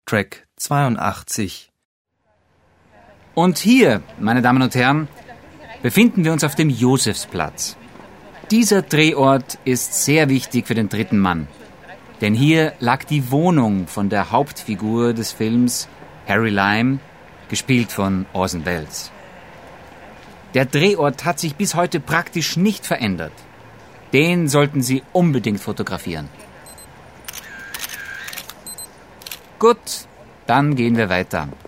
Track 82. Und hier, meine Damen und Herren, befinden wir uns auf dem Josefsplatz. Dieser Drehort ist sehr wichtig für den dritten Mann. Denn hier lag die Wohnung von der Hauptfigur des Films, Harry Lime, gespielt von Orson Welles. Der Drehort hat sich bis heute praktisch nicht verändert. Den sollten Sie unbedingt fotografieren. Gut, dann gehen wir weiter.